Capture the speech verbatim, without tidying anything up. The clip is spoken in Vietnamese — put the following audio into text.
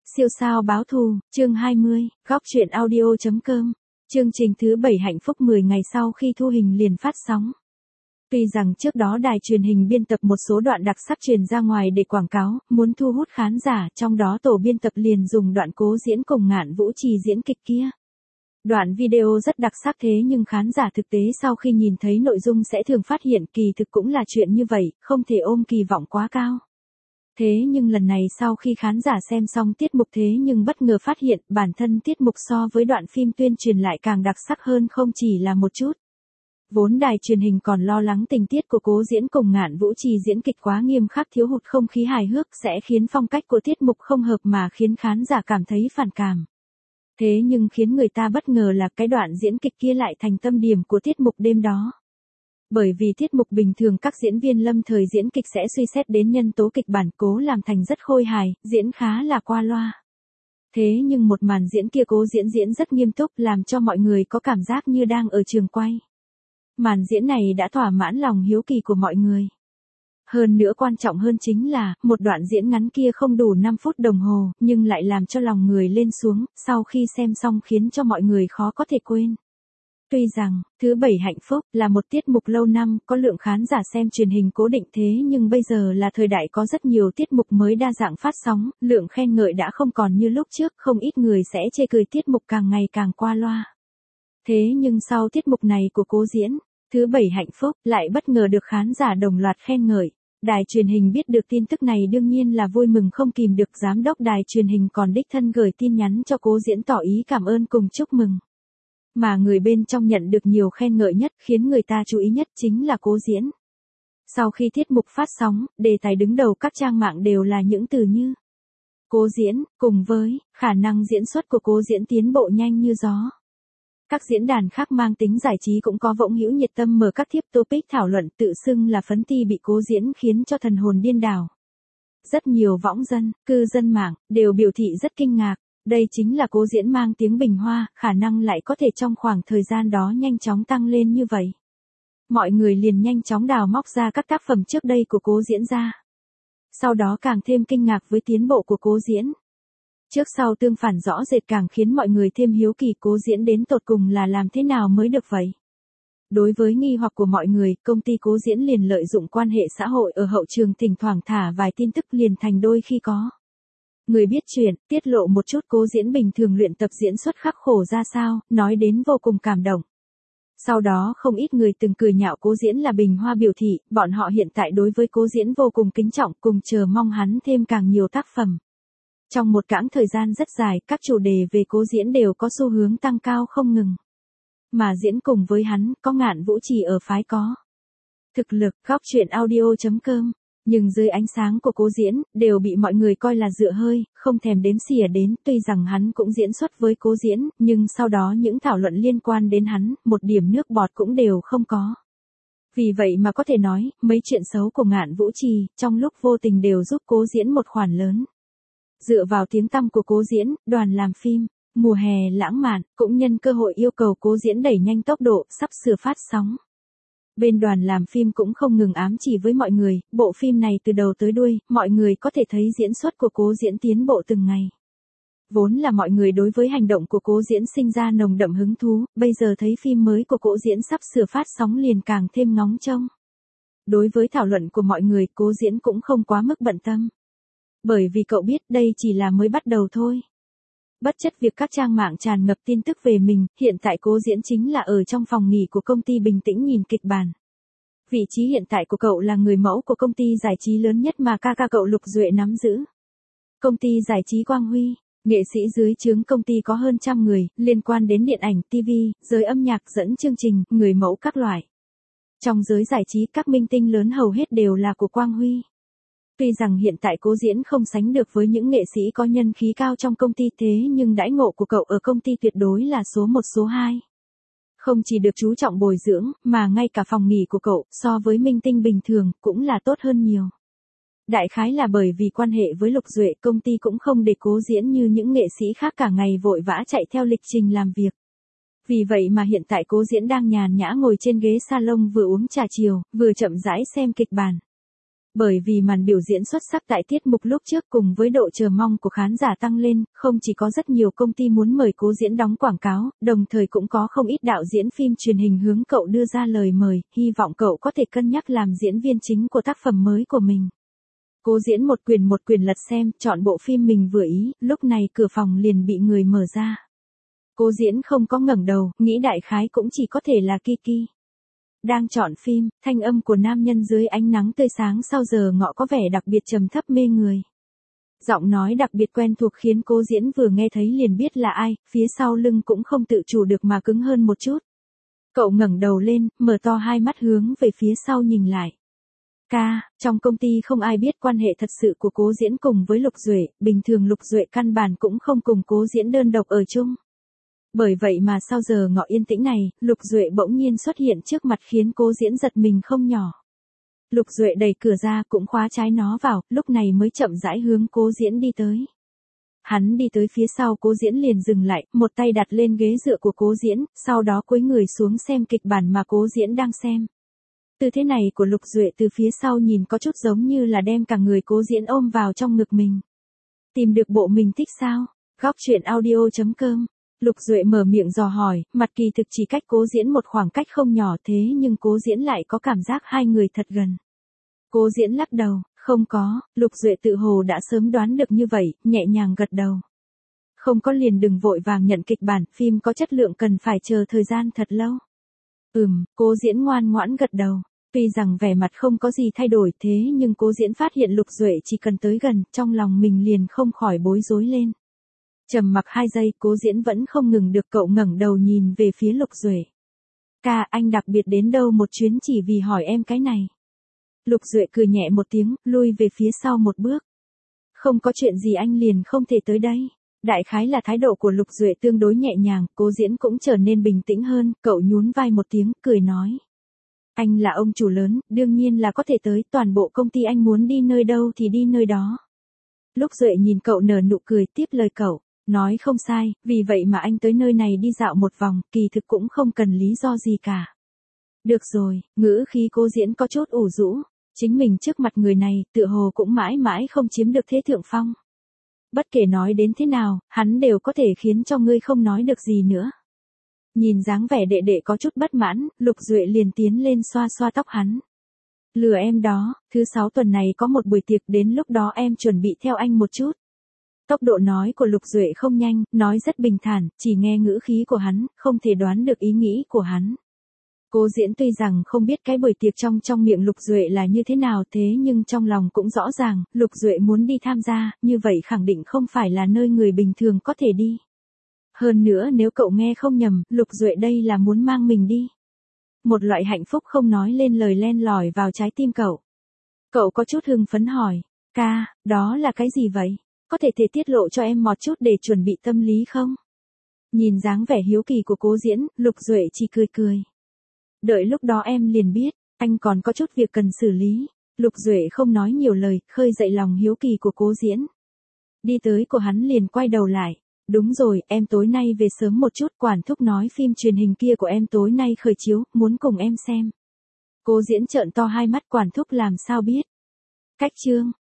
Siêu sao báo thù, chương hai mươi, góc truyện audio.com. Chương trình thứ bảy hạnh phúc mười ngày sau khi thu hình liền phát sóng. Tuy rằng trước đó đài truyền hình biên tập một số đoạn đặc sắc truyền ra ngoài để quảng cáo, muốn thu hút khán giả, trong đó tổ biên tập liền dùng đoạn Cố Diễn cùng Ngạn Vũ Trì diễn kịch kia. Đoạn video rất đặc sắc thế nhưng khán giả thực tế sau khi nhìn thấy nội dung sẽ thường phát hiện kỳ thực cũng là chuyện như vậy, không thể ôm kỳ vọng quá cao. Thế nhưng lần này sau khi khán giả xem xong tiết mục thế nhưng bất ngờ phát hiện bản thân tiết mục so với đoạn phim tuyên truyền lại càng đặc sắc hơn không chỉ là một chút. Vốn đài truyền hình còn lo lắng tình tiết của Cố Diễn cùng Ngạn Vũ Trì diễn kịch quá nghiêm khắc thiếu hụt không khí hài hước sẽ khiến phong cách của tiết mục không hợp mà khiến khán giả cảm thấy phản cảm. Thế nhưng khiến người ta bất ngờ là cái đoạn diễn kịch kia lại thành tâm điểm của tiết mục đêm đó. Bởi vì tiết mục bình thường các diễn viên lâm thời diễn kịch sẽ suy xét đến nhân tố kịch bản cố làm thành rất khôi hài, diễn khá là qua loa. Thế nhưng một màn diễn kia Cố Diễn diễn rất nghiêm túc làm cho mọi người có cảm giác như đang ở trường quay. Màn diễn này đã thỏa mãn lòng hiếu kỳ của mọi người. Hơn nữa quan trọng hơn chính là, một đoạn diễn ngắn kia không đủ năm phút đồng hồ, nhưng lại làm cho lòng người lên xuống, sau khi xem xong khiến cho mọi người khó có thể quên. Tuy rằng, thứ bảy hạnh phúc là một tiết mục lâu năm có lượng khán giả xem truyền hình cố định thế nhưng bây giờ là thời đại có rất nhiều tiết mục mới đa dạng phát sóng, lượng khen ngợi đã không còn như lúc trước, không ít người sẽ chê cười tiết mục càng ngày càng qua loa. Thế nhưng sau tiết mục này của Cố Diễn, thứ bảy hạnh phúc lại bất ngờ được khán giả đồng loạt khen ngợi. Đài truyền hình biết được tin tức này đương nhiên là vui mừng không kìm được, giám đốc đài truyền hình còn đích thân gửi tin nhắn cho Cố Diễn tỏ ý cảm ơn cùng chúc mừng. Mà người bên trong nhận được nhiều khen ngợi nhất khiến người ta chú ý nhất chính là Cố Diễn. Sau khi tiết mục phát sóng, đề tài đứng đầu các trang mạng đều là những từ như Cố Diễn, cùng với khả năng diễn xuất của Cố Diễn tiến bộ nhanh như gió. Các diễn đàn khác mang tính giải trí cũng có vỗng hữu nhiệt tâm mở các thiếp topic thảo luận tự xưng là phấn ti bị Cố Diễn khiến cho thần hồn điên đảo. Rất nhiều võng dân, cư dân mạng, đều biểu thị rất kinh ngạc. Đây chính là Cố Diễn mang tiếng Bình Hoa, khả năng lại có thể trong khoảng thời gian đó nhanh chóng tăng lên như vậy. Mọi người liền nhanh chóng đào móc ra các tác phẩm trước đây của Cố Diễn ra. Sau đó càng thêm kinh ngạc với tiến bộ của Cố Diễn. Trước sau tương phản rõ rệt càng khiến mọi người thêm hiếu kỳ Cố Diễn đến tột cùng là làm thế nào mới được vậy. Đối với nghi hoặc của mọi người, công ty Cố Diễn liền lợi dụng quan hệ xã hội ở hậu trường thỉnh thoảng thả vài tin tức liền thành đôi khi có. Người biết chuyện, tiết lộ một chút Cố Diễn bình thường luyện tập diễn xuất khắc khổ ra sao, nói đến vô cùng cảm động. Sau đó không ít người từng cười nhạo Cố Diễn là Bình Hoa biểu thị, bọn họ hiện tại đối với Cố Diễn vô cùng kính trọng cùng chờ mong hắn thêm càng nhiều tác phẩm. Trong một quãng thời gian rất dài, các chủ đề về Cố Diễn đều có xu hướng tăng cao không ngừng. Mà diễn cùng với hắn, có Ngạn Vũ Trì ở phái có thực lực, góc truyện audio.com. Nhưng dưới ánh sáng của Cố Diễn, đều bị mọi người coi là dựa hơi, không thèm đếm xỉa đến, tuy rằng hắn cũng diễn xuất với Cố Diễn, nhưng sau đó những thảo luận liên quan đến hắn, một điểm nước bọt cũng đều không có. Vì vậy mà có thể nói, mấy chuyện xấu của Ngạn Vũ Trì, trong lúc vô tình đều giúp Cố Diễn một khoản lớn. Dựa vào tiếng tăm của Cố Diễn, đoàn làm phim, mùa hè lãng mạn, cũng nhân cơ hội yêu cầu Cố Diễn đẩy nhanh tốc độ, sắp sửa phát sóng. Bên đoàn làm phim cũng không ngừng ám chỉ với mọi người, bộ phim này từ đầu tới đuôi, mọi người có thể thấy diễn xuất của Cố Diễn tiến bộ từng ngày. Vốn là mọi người đối với hành động của Cố Diễn sinh ra nồng đậm hứng thú, bây giờ thấy phim mới của Cố Diễn sắp sửa phát sóng liền càng thêm ngóng trông. Đối với thảo luận của mọi người, Cố Diễn cũng không quá mức bận tâm. Bởi vì cậu biết đây chỉ là mới bắt đầu thôi. Bất chấp việc các trang mạng tràn ngập tin tức về mình, hiện tại Cố Diễn chính là ở trong phòng nghỉ của công ty bình tĩnh nhìn kịch bản. Vị trí hiện tại của cậu là người mẫu của công ty giải trí lớn nhất mà ca ca cậu Lục Duệ nắm giữ. Công ty giải trí Quang Huy, nghệ sĩ dưới trướng công ty có hơn trăm người, liên quan đến điện ảnh, ti vi, giới âm nhạc dẫn chương trình, người mẫu các loại. Trong giới giải trí các minh tinh lớn hầu hết đều là của Quang Huy. Tuy rằng hiện tại Cố Diễn không sánh được với những nghệ sĩ có nhân khí cao trong công ty thế nhưng đãi ngộ của cậu ở công ty tuyệt đối là số một số hai. Không chỉ được chú trọng bồi dưỡng, mà ngay cả phòng nghỉ của cậu, so với minh tinh bình thường, cũng là tốt hơn nhiều. Đại khái là bởi vì quan hệ với Lục Duệ, công ty cũng không để Cố Diễn như những nghệ sĩ khác cả ngày vội vã chạy theo lịch trình làm việc. Vì vậy mà hiện tại Cố Diễn đang nhàn nhã ngồi trên ghế salon vừa uống trà chiều, vừa chậm rãi xem kịch bản. Bởi vì màn biểu diễn xuất sắc tại tiết mục lúc trước cùng với độ chờ mong của khán giả tăng lên, không chỉ có rất nhiều công ty muốn mời Cố Diễn đóng quảng cáo, đồng thời cũng có không ít đạo diễn phim truyền hình hướng cậu đưa ra lời mời, hy vọng cậu có thể cân nhắc làm diễn viên chính của tác phẩm mới của mình. Cố Diễn một quyển một quyển lật xem, chọn bộ phim mình vừa ý, lúc này cửa phòng liền bị người mở ra. Cố Diễn không có ngẩng đầu, nghĩ đại khái cũng chỉ có thể là Kiki. Đang chọn phim, thanh âm của nam nhân dưới ánh nắng tươi sáng sau giờ ngọ có vẻ đặc biệt trầm thấp mê người. Giọng nói đặc biệt quen thuộc khiến Cố Diễn vừa nghe thấy liền biết là ai, phía sau lưng cũng không tự chủ được mà cứng hơn một chút. Cậu ngẩng đầu lên, mở to hai mắt hướng về phía sau nhìn lại. Ca, trong công ty không ai biết quan hệ thật sự của Cố Diễn cùng với Lục Duệ, bình thường Lục Duệ căn bản cũng không cùng Cố Diễn đơn độc ở chung. Bởi vậy mà sau giờ ngọ yên tĩnh này, Lục Duệ bỗng nhiên xuất hiện trước mặt khiến Cố Diễn giật mình không nhỏ. Lục Duệ đẩy cửa ra cũng khóa trái nó vào, lúc này mới chậm rãi hướng Cố Diễn đi tới. Hắn đi tới phía sau Cố Diễn liền dừng lại, một tay đặt lên ghế dựa của Cố Diễn, sau đó cúi người xuống xem kịch bản mà Cố Diễn đang xem. Tư thế này của Lục Duệ từ phía sau nhìn có chút giống như là đem cả người Cố Diễn ôm vào trong ngực mình. Tìm được bộ mình thích sao? Góc truyện audio chấm com. Lục Duệ mở miệng dò hỏi, mặt kỳ thực chỉ cách Cố Diễn một khoảng cách không nhỏ thế nhưng Cố Diễn lại có cảm giác hai người thật gần. Cố Diễn lắc đầu, không có, Lục Duệ tự hồ đã sớm đoán được như vậy, nhẹ nhàng gật đầu. Không có liền đừng vội vàng nhận kịch bản, phim có chất lượng cần phải chờ thời gian thật lâu. Ừm, Cố Diễn ngoan ngoãn gật đầu. Tuy rằng vẻ mặt không có gì thay đổi thế nhưng Cố Diễn phát hiện Lục Duệ chỉ cần tới gần, trong lòng mình liền không khỏi bối rối lên. Trầm mặc hai giây, Cố Diễn vẫn không ngừng được, cậu ngẩng đầu nhìn về phía Lục Duệ. Ca, anh đặc biệt đến đâu một chuyến chỉ vì hỏi em cái này. Lục Duệ cười nhẹ một tiếng, lui về phía sau một bước. Không có chuyện gì anh liền không thể tới đây. Đại khái là thái độ của Lục Duệ tương đối nhẹ nhàng, Cố Diễn cũng trở nên bình tĩnh hơn, cậu nhún vai một tiếng, cười nói. Anh là ông chủ lớn, đương nhiên là có thể tới, toàn bộ công ty anh muốn đi nơi đâu thì đi nơi đó. Lục Duệ nhìn cậu nở nụ cười, tiếp lời cậu. Nói không sai, vì vậy mà anh tới nơi này đi dạo một vòng, kỳ thực cũng không cần lý do gì cả. Được rồi, ngữ khí Cố Diễn có chút ủ rũ, chính mình trước mặt người này, tựa hồ cũng mãi mãi không chiếm được thế thượng phong. Bất kể nói đến thế nào, hắn đều có thể khiến cho ngươi không nói được gì nữa. Nhìn dáng vẻ đệ đệ có chút bất mãn, Lục Duệ liền tiến lên xoa xoa tóc hắn. Lừa em đó, thứ sáu tuần này có một buổi tiệc, đến lúc đó em chuẩn bị theo anh một chút. Tốc độ nói của Lục Duệ không nhanh, nói rất bình thản, chỉ nghe ngữ khí của hắn, không thể đoán được ý nghĩ của hắn. Cố Diễn tuy rằng không biết cái buổi tiệc trong trong miệng Lục Duệ là như thế nào thế nhưng trong lòng cũng rõ ràng, Lục Duệ muốn đi tham gia, như vậy khẳng định không phải là nơi người bình thường có thể đi. Hơn nữa nếu cậu nghe không nhầm, Lục Duệ đây là muốn mang mình đi. Một loại hạnh phúc không nói lên lời len lỏi vào trái tim cậu. Cậu có chút hưng phấn hỏi, ca, đó là cái gì vậy? Có thể thể tiết lộ cho em một chút để chuẩn bị tâm lý không? Nhìn dáng vẻ hiếu kỳ của Cố Diễn, Lục Duệ chỉ cười cười. Đợi lúc đó em liền biết, anh còn có chút việc cần xử lý. Lục Duệ không nói nhiều lời, khơi dậy lòng hiếu kỳ của Cố Diễn. Đi tới của hắn liền quay đầu lại. Đúng rồi, em tối nay về sớm một chút, quản thúc nói phim truyền hình kia của em tối nay khởi chiếu, muốn cùng em xem. Cố Diễn trợn to hai mắt, quản thúc làm sao biết. Cách chương,